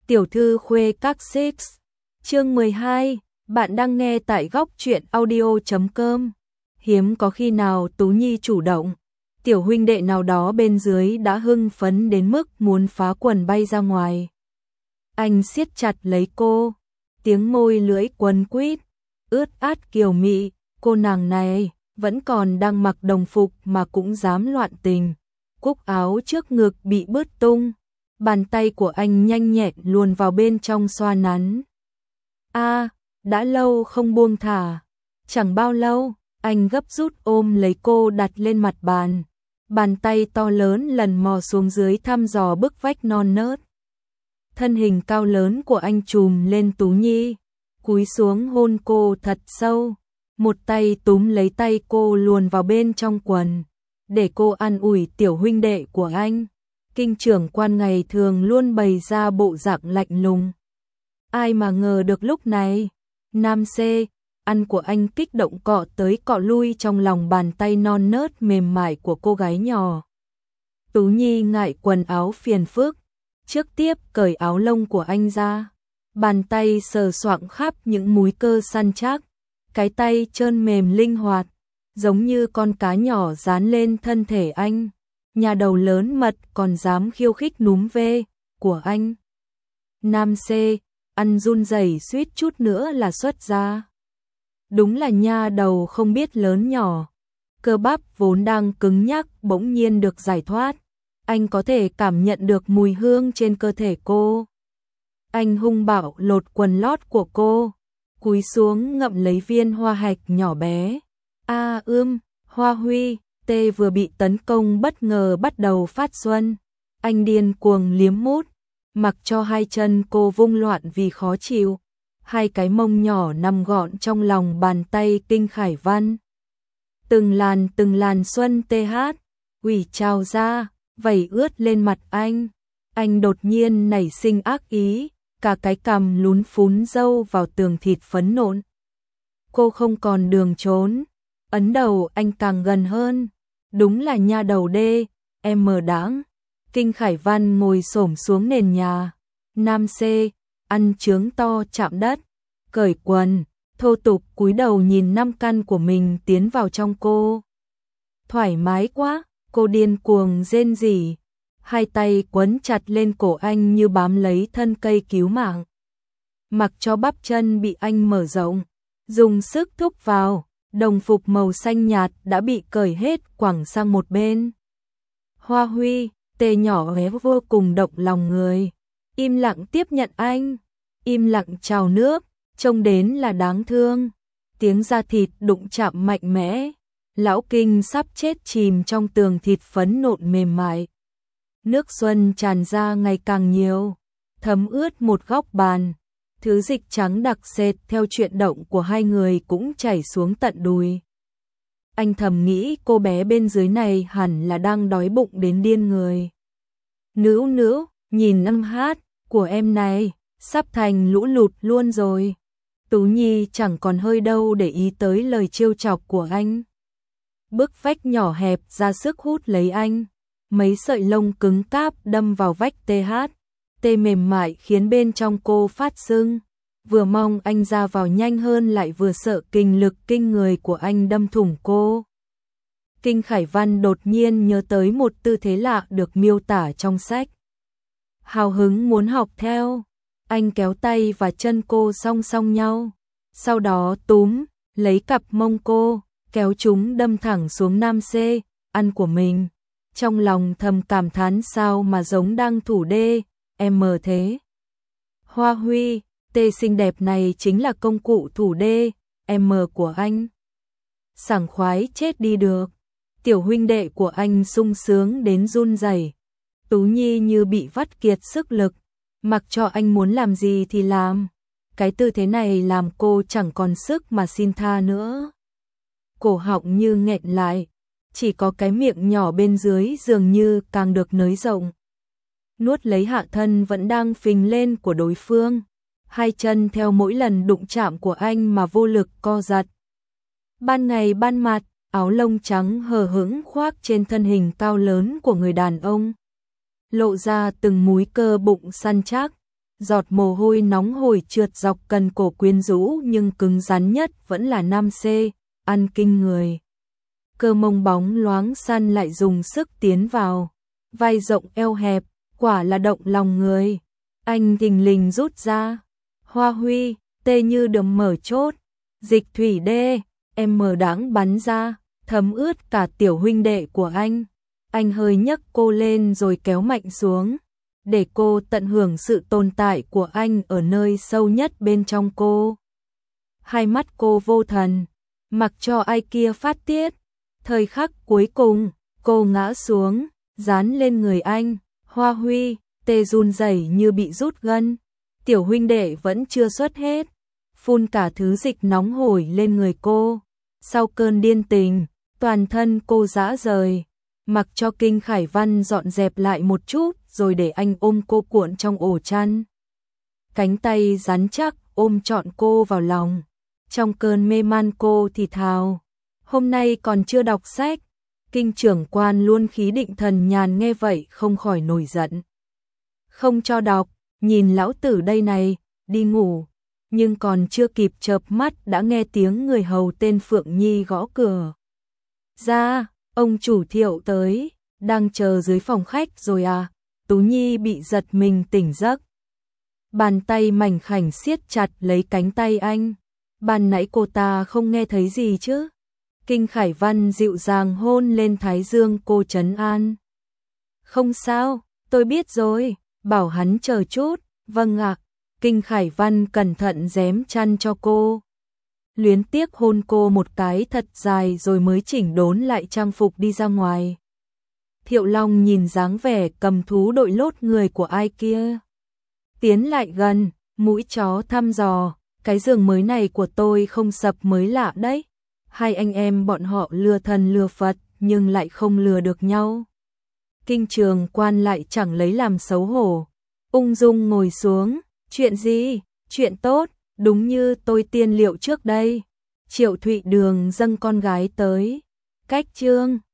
Tiểu thư khuê các six. Chương 12, bạn đang nghe tại góc truyện audio.com. Hiếm có khi nào Tú Nhi chủ động, tiểu huynh đệ nào đó bên dưới đã hưng phấn đến mức muốn phá quần bay ra ngoài. Anh siết chặt lấy cô, tiếng môi lưỡi quấn quýt, ướt át kiều mị, cô nàng này vẫn còn đang mặc đồng phục mà cũng dám loạn tình. Cúc áo trước ngực bị bứt tung, bàn tay của anh nhanh nhẹn luồn vào bên trong xoa nắn. Đã lâu không buông thả. Chẳng bao lâu, anh gấp rút ôm lấy cô đặt lên mặt bàn. Bàn tay to lớn lần mò xuống dưới thăm dò bức vách non nớt. Thân hình cao lớn của anh trùm lên Tú Nhi, cúi xuống hôn cô thật sâu. Một tay túm lấy tay cô luồn vào bên trong quần, để cô an ủi tiểu huynh đệ của anh. Kinh trưởng quan ngày thường luôn bày ra bộ dạng lạnh lùng. Ai mà ngờ được lúc này, Nam C, ăn của anh kích động cọ tới cọ lui trong lòng bàn tay non nớt mềm mại của cô gái nhỏ. Tú Nhi ngại quần áo phiền phức, trước tiếp cởi áo lông của anh ra. Bàn tay sờ soạng khắp những múi cơ săn chắc, cái tay trơn mềm linh hoạt, giống như con cá nhỏ dán lên thân thể anh. Nhà đầu lớn mật còn dám khiêu khích núm ve của anh. Nam C, ăn run rẩy suýt chút nữa là xuất ra. Đúng là nha đầu không biết lớn nhỏ. Cơ bắp vốn đang cứng nhắc bỗng nhiên được giải thoát. Anh có thể cảm nhận được mùi hương trên cơ thể cô. Anh hung bạo lột quần lót của cô, cúi xuống ngậm lấy viên hoa hạch nhỏ bé. Hoa Huy, Tê vừa bị tấn công bất ngờ bắt đầu phát xuân. Anh điên cuồng liếm mút, mặc cho hai chân cô vung loạn vì khó chịu. Hai cái mông nhỏ nằm gọn trong lòng bàn tay Kinh Khải Văn. Từng làn xuân TH, ủy trào ra, vẩy ướt lên mặt anh. Anh đột nhiên nảy sinh ác ý, cả cái cằm lún phún râu vào tường thịt phấn nộn. Cô không còn đường trốn, ấn đầu anh càng gần hơn. Đúng là nha đầu đê, em mờ đáng. Kinh Khải Văn ngồi xổm xuống nền nhà. Nam C, ăn chướng to chạm đất, cởi quần, thô tục cúi đầu nhìn năm căn của mình tiến vào trong cô. Thoải mái quá, cô điên cuồng rên rỉ. Hai tay quấn chặt lên cổ anh như bám lấy thân cây cứu mạng. Mặc cho bắp chân bị anh mở rộng, dùng sức thúc vào. Đồng phục màu xanh nhạt đã bị cởi hết quẳng sang một bên. Hoa Huy, Tê nhỏ bé vô cùng động lòng người. Im lặng tiếp nhận anh, im lặng trào nước, trông đến là đáng thương. Tiếng da thịt đụng chạm mạnh mẽ. Lão Kinh sắp chết chìm trong tường thịt phấn nộn mềm mại. Nước xuân tràn ra ngày càng nhiều, thấm ướt một góc bàn. Thứ dịch trắng đặc sệt theo chuyển động của hai người cũng chảy xuống tận đùi. Anh thầm nghĩ cô bé bên dưới này hẳn là đang đói bụng đến điên người. Nữ, nhìn âm hát của em này, sắp thành lũ lụt luôn rồi. Tú Nhi chẳng còn hơi đâu để ý tới lời trêu chọc của anh. Bức vách nhỏ hẹp ra sức hút lấy anh. Mấy sợi lông cứng cáp đâm vào vách TH. Tê mềm mại khiến bên trong cô phát sưng. Vừa mong anh ra vào nhanh hơn lại vừa sợ kinh lực kinh người của anh đâm thủng cô. Kinh Khải Văn đột nhiên nhớ tới một tư thế lạ được miêu tả trong sách. Hào hứng muốn học theo. Anh kéo tay và chân cô song song nhau. Sau đó túm, lấy cặp mông cô, kéo chúng đâm thẳng xuống Nam C, ăn của mình. Trong lòng thầm cảm thán sao mà giống đang thủ đê. Em mờ thế. Hoa Huy, Tê xinh đẹp này chính là công cụ thủ đê, em mờ của anh. Sảng khoái chết đi được. Tiểu huynh đệ của anh sung sướng đến run rẩy. Tú Nhi như bị vắt kiệt sức lực, mặc cho anh muốn làm gì thì làm. Cái tư thế này làm cô chẳng còn sức mà xin tha nữa. Cổ họng như nghẹn lại, chỉ có cái miệng nhỏ bên dưới dường như càng được nới rộng. Nuốt lấy hạ thân vẫn đang phình lên của đối phương. Hai chân theo mỗi lần đụng chạm của anh mà vô lực co giật. Ban ngày ban mặt, áo lông trắng hờ hững khoác trên thân hình cao lớn của người đàn ông. Lộ ra từng múi cơ bụng săn chắc. giọt mồ hôi nóng hổi trượt dọc cần cổ quyến rũ nhưng cứng rắn nhất vẫn là nam C, ăn kinh người. Cơ mông bóng loáng săn lại dùng sức tiến vào, vai rộng eo hẹp, quả là động lòng người. Anh thình lình rút ra, Hoa Huy, tê như đầm mở chốt, dịch thủy đê, em mờ đáng bắn ra, thấm ướt cả tiểu huynh đệ của anh. Anh hơi nhấc cô lên rồi kéo mạnh xuống, để cô tận hưởng sự tồn tại của anh ở nơi sâu nhất bên trong cô. Hai mắt cô vô thần, mặc cho ai kia phát tiết. Thời khắc cuối cùng, cô ngã xuống, dán lên người anh. Hoa Huy, tê run rẩy như bị rút gân. Tiểu huynh đệ vẫn chưa xuất hết, phun cả thứ dịch nóng hổi lên người cô. Sau cơn điên tình, toàn thân cô rã rời, mặc cho Kinh Khải Văn dọn dẹp lại một chút rồi để anh ôm cô cuộn trong ổ chăn. Cánh tay rắn chắc ôm trọn cô vào lòng. Trong cơn mê man cô thì thào, hôm nay còn chưa đọc sách. Kinh trưởng quan luôn khí định thần nhàn nghe vậy không khỏi nổi giận. Không cho đọc, nhìn lão tử đây này, đi ngủ. Nhưng còn chưa kịp chợp mắt đã nghe tiếng người hầu tên Phượng Nhi gõ cửa. Ra, ông chủ Thiệu tới, đang chờ dưới phòng khách rồi à? Tú Nhi bị giật mình tỉnh giấc. Bàn tay mảnh khảnh siết chặt lấy cánh tay anh. Ban nãy cô ta không nghe thấy gì chứ? Kinh Khải Văn dịu dàng hôn lên thái dương cô trấn an. Không sao, tôi biết rồi, bảo hắn chờ chút. Vâng ạ. Kinh Khải Văn cẩn thận rém chăn cho cô. Luyến tiếc hôn cô một cái thật dài rồi mới chỉnh đốn lại trang phục đi ra ngoài. Thiệu Long nhìn dáng vẻ cầm thú đội lốt người của ai kia. Tiến lại gần, mũi chó thăm dò, cái giường mới này của tôi không sập mới lạ đấy. Hai anh em bọn họ lừa thần lừa Phật nhưng lại không lừa được nhau. Kinh trường quan lại chẳng lấy làm xấu hổ. Ung dung ngồi xuống, chuyện gì, chuyện tốt, đúng như tôi tiên liệu trước đây. Triệu Thụy Đường dâng con gái tới. Cách chương